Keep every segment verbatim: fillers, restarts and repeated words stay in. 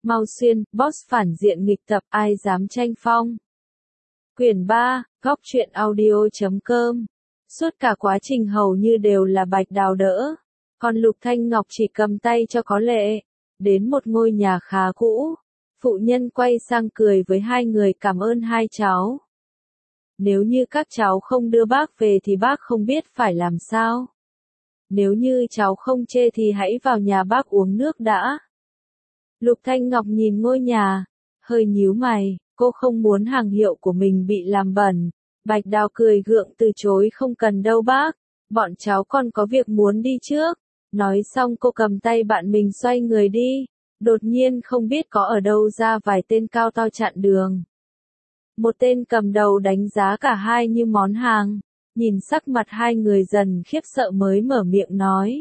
Mau Xuyên, boss phản diện nghịch tập, ai dám tranh phong. Quyển ba, góc truyện audio chấm com. Suốt cả quá trình hầu như đều là Bạch Đào đỡ, còn Lục Thanh Ngọc chỉ cầm tay cho có lệ. Đến một ngôi nhà khá cũ, phụ nhân quay sang cười với hai người, cảm ơn hai cháu. Nếu như các cháu không đưa bác về thì bác không biết phải làm sao. Nếu như cháu không chê thì hãy vào nhà bác uống nước đã. Lục Thanh Ngọc nhìn ngôi nhà, hơi nhíu mày, cô không muốn hàng hiệu của mình bị làm bẩn. Bạch Đào cười gượng từ chối, không cần đâu bác, bọn cháu còn có việc muốn đi trước. Nói xong cô cầm tay bạn mình xoay người đi, đột nhiên không biết có ở đâu ra vài tên cao to chặn đường. Một tên cầm đầu đánh giá cả hai như món hàng, nhìn sắc mặt hai người dần khiếp sợ mới mở miệng nói.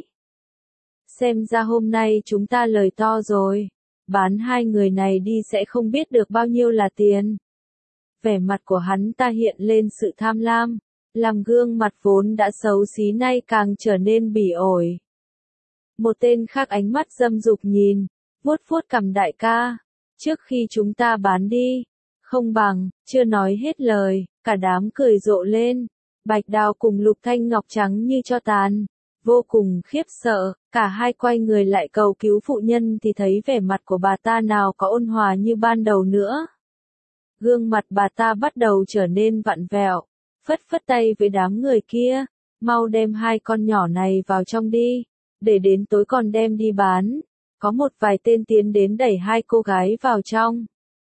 Xem ra hôm nay chúng ta lời to rồi, bán hai người này đi sẽ không biết được bao nhiêu là tiền. Vẻ mặt của hắn ta hiện lên sự tham lam, làm gương mặt vốn đã xấu xí nay càng trở nên bỉ ổi. Một tên khác ánh mắt dâm dục nhìn, vuốt vuốt cằm, đại ca, trước khi chúng ta bán đi, không bằng, chưa nói hết lời, cả đám cười rộ lên. Bạch Đào cùng Lục Thanh Ngọc trắng như tro tàn, vô cùng khiếp sợ, cả hai quay người lại cầu cứu phụ nhân thì thấy vẻ mặt của bà ta nào có ôn hòa như ban đầu nữa. Gương mặt bà ta bắt đầu trở nên vặn vẹo, phất phất tay với đám người kia, mau đem hai con nhỏ này vào trong đi, để đến tối còn đem đi bán. Có một vài tên tiến đến đẩy hai cô gái vào trong,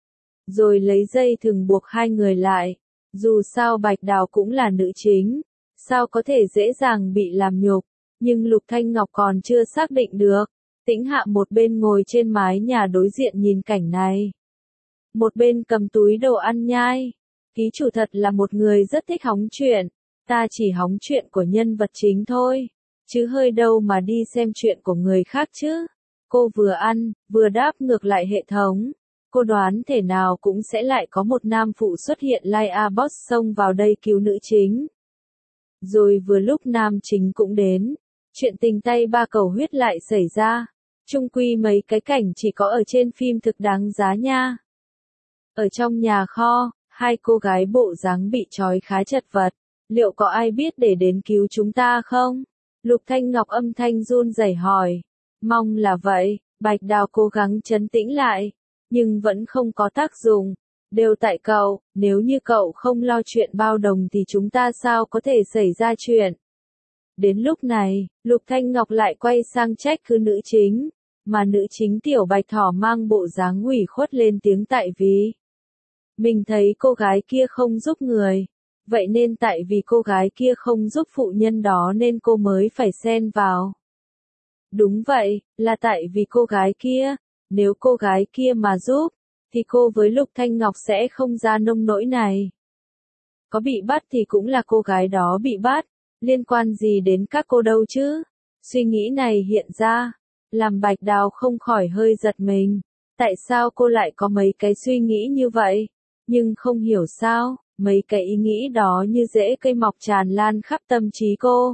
rồi lấy dây thừng buộc hai người lại. Dù sao Bạch Đào cũng là nữ chính, sao có thể dễ dàng bị làm nhục, nhưng Lục Thanh Ngọc còn chưa xác định được. Tĩnh Hạ một bên ngồi trên mái nhà đối diện nhìn cảnh này, một bên cầm túi đồ ăn nhai. Ký chủ thật là một người rất thích hóng chuyện, ta chỉ hóng chuyện của nhân vật chính thôi, chứ hơi đâu mà đi xem chuyện của người khác chứ. Cô vừa ăn, vừa đáp ngược lại hệ thống. Cô đoán thể nào cũng sẽ lại có một nam phụ xuất hiện like a boss xông vào đây cứu nữ chính. Rồi vừa lúc nam chính cũng đến, chuyện tình tay ba cầu huyết lại xảy ra. Chung quy mấy cái cảnh chỉ có ở trên phim thực đáng giá nha. Ở trong nhà kho, hai cô gái bộ dáng bị trói khá chật vật. Liệu có ai biết để đến cứu chúng ta không? Lục Thanh Ngọc âm thanh run rẩy hỏi. Mong là vậy. Bạch Đào cố gắng trấn tĩnh lại, nhưng vẫn không có tác dụng. Đều tại cậu, nếu như cậu không lo chuyện bao đồng thì chúng ta sao có thể xảy ra chuyện. Đến lúc này, Lục Thanh Ngọc lại quay sang trách cứ nữ chính, mà nữ chính Tiểu Bạch Thỏ mang bộ dáng ủy khuất lên tiếng tại vì mình thấy cô gái kia không giúp người, vậy nên tại vì cô gái kia không giúp phụ nhân đó nên cô mới phải xen vào. Đúng vậy, là tại vì cô gái kia, nếu cô gái kia mà giúp, thì cô với Lục Thanh Ngọc sẽ không ra nông nỗi này. Có bị bắt thì cũng là cô gái đó bị bắt, liên quan gì đến các cô đâu chứ? Suy nghĩ này hiện ra, làm Bạch Đào không khỏi hơi giật mình. Tại sao cô lại có mấy cái suy nghĩ như vậy? Nhưng không hiểu sao, mấy cái ý nghĩ đó như rễ cây mọc tràn lan khắp tâm trí cô.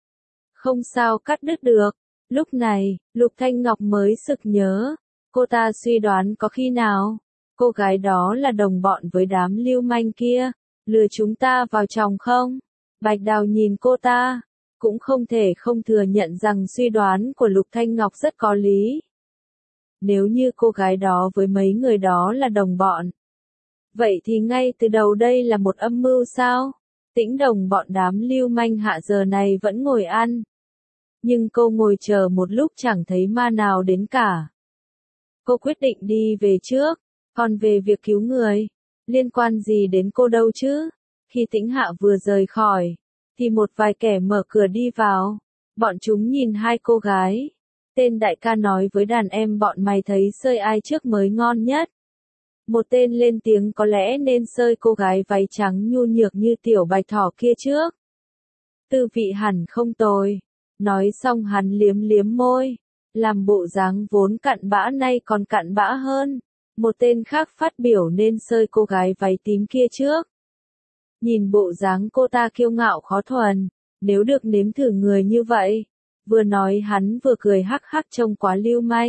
Không sao cắt đứt được. Lúc này, Lục Thanh Ngọc mới sực nhớ, cô ta suy đoán có khi nào cô gái đó là đồng bọn với đám lưu manh kia, lừa chúng ta vào chồng không? Bạch Đào nhìn cô ta, cũng không thể không thừa nhận rằng suy đoán của Lục Thanh Ngọc rất có lý. Nếu như cô gái đó với mấy người đó là đồng bọn, vậy thì ngay từ đầu đây là một âm mưu sao? Tĩnh đồng bọn đám lưu manh hạ giờ này vẫn ngồi ăn. Nhưng cô ngồi chờ một lúc chẳng thấy ma nào đến cả. Cô quyết định đi về trước, còn về việc cứu người, liên quan gì đến cô đâu chứ? Khi Tĩnh Hạ vừa rời khỏi, thì một vài kẻ mở cửa đi vào. Bọn chúng nhìn hai cô gái. Tên đại ca nói với đàn em bọn mày thấy sơi ai trước mới ngon nhất. Một tên lên tiếng có lẽ nên sơi cô gái váy trắng nhu nhược như Tiểu Bạch Thỏ kia trước. Tư vị hẳn không tồi. Nói xong hắn liếm liếm môi, làm bộ dáng vốn cặn bã nay còn cặn bã hơn. Một tên khác phát biểu nên sơi cô gái váy tím kia trước. Nhìn bộ dáng cô ta kiêu ngạo khó thuần, nếu được nếm thử người như vậy. Vừa nói hắn vừa cười hắc hắc trông quá lưu manh.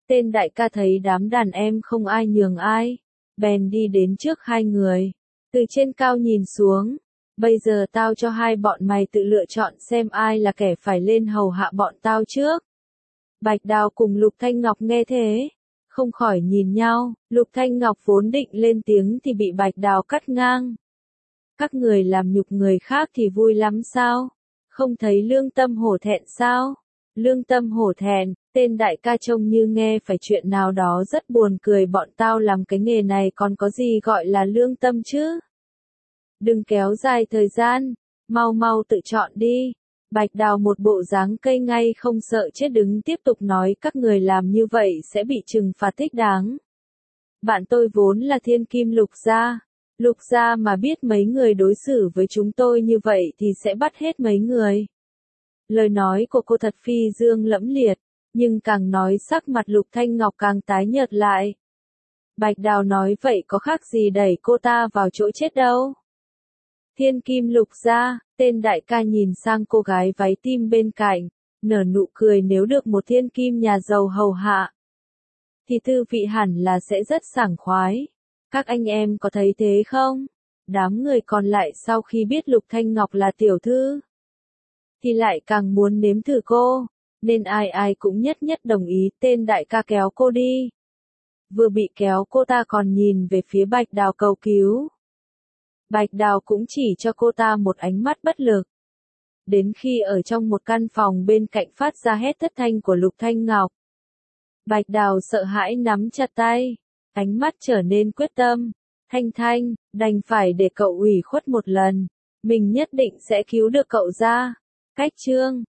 Tên đại ca thấy đám đàn em không ai nhường ai, bèn đi đến trước hai người, từ trên cao nhìn xuống, bây giờ tao cho hai bọn mày tự lựa chọn xem ai là kẻ phải lên hầu hạ bọn tao trước. Bạch Đào cùng Lục Thanh Ngọc nghe thế, không khỏi nhìn nhau, Lục Thanh Ngọc vốn định lên tiếng thì bị Bạch Đào cắt ngang. Các người làm nhục người khác thì vui lắm sao? Không thấy lương tâm hổ thẹn sao? Lương tâm hổ thẹn, tên đại ca trông như nghe phải chuyện nào đó rất buồn cười, bọn tao làm cái nghề này còn có gì gọi là lương tâm chứ? Đừng kéo dài thời gian, mau mau tự chọn đi. Bạch Đào một bộ dáng cây ngay không sợ chết đứng tiếp tục nói, các người làm như vậy sẽ bị trừng phạt thích đáng. Bạn tôi vốn là thiên kim Lục gia. Lục gia mà biết mấy người đối xử với chúng tôi như vậy thì sẽ bắt hết mấy người. Lời nói của cô thật phi dương lẫm liệt, nhưng càng nói sắc mặt Lục Thanh Ngọc càng tái nhợt lại. Bạch Đào nói vậy có khác gì đẩy cô ta vào chỗ chết đâu. Thiên kim Lục gia, tên đại ca nhìn sang cô gái váy tim bên cạnh, nở nụ cười, nếu được một thiên kim nhà giàu hầu hạ, thì thư vị hẳn là sẽ rất sảng khoái. Các anh em có thấy thế không? Đám người còn lại sau khi biết Lục Thanh Ngọc là tiểu thư, thì lại càng muốn nếm thử cô, nên ai ai cũng nhất nhất đồng ý. Tên đại ca kéo cô đi. Vừa bị kéo cô ta còn nhìn về phía Bạch Đào cầu cứu. Bạch Đào cũng chỉ cho cô ta một ánh mắt bất lực. Đến khi ở trong một căn phòng bên cạnh phát ra hét thất thanh của Lục Thanh Ngọc, Bạch Đào sợ hãi nắm chặt tay, ánh mắt trở nên quyết tâm. Thanh Thanh, đành phải để cậu ủy khuất một lần, mình nhất định sẽ cứu được cậu ra. Cách chương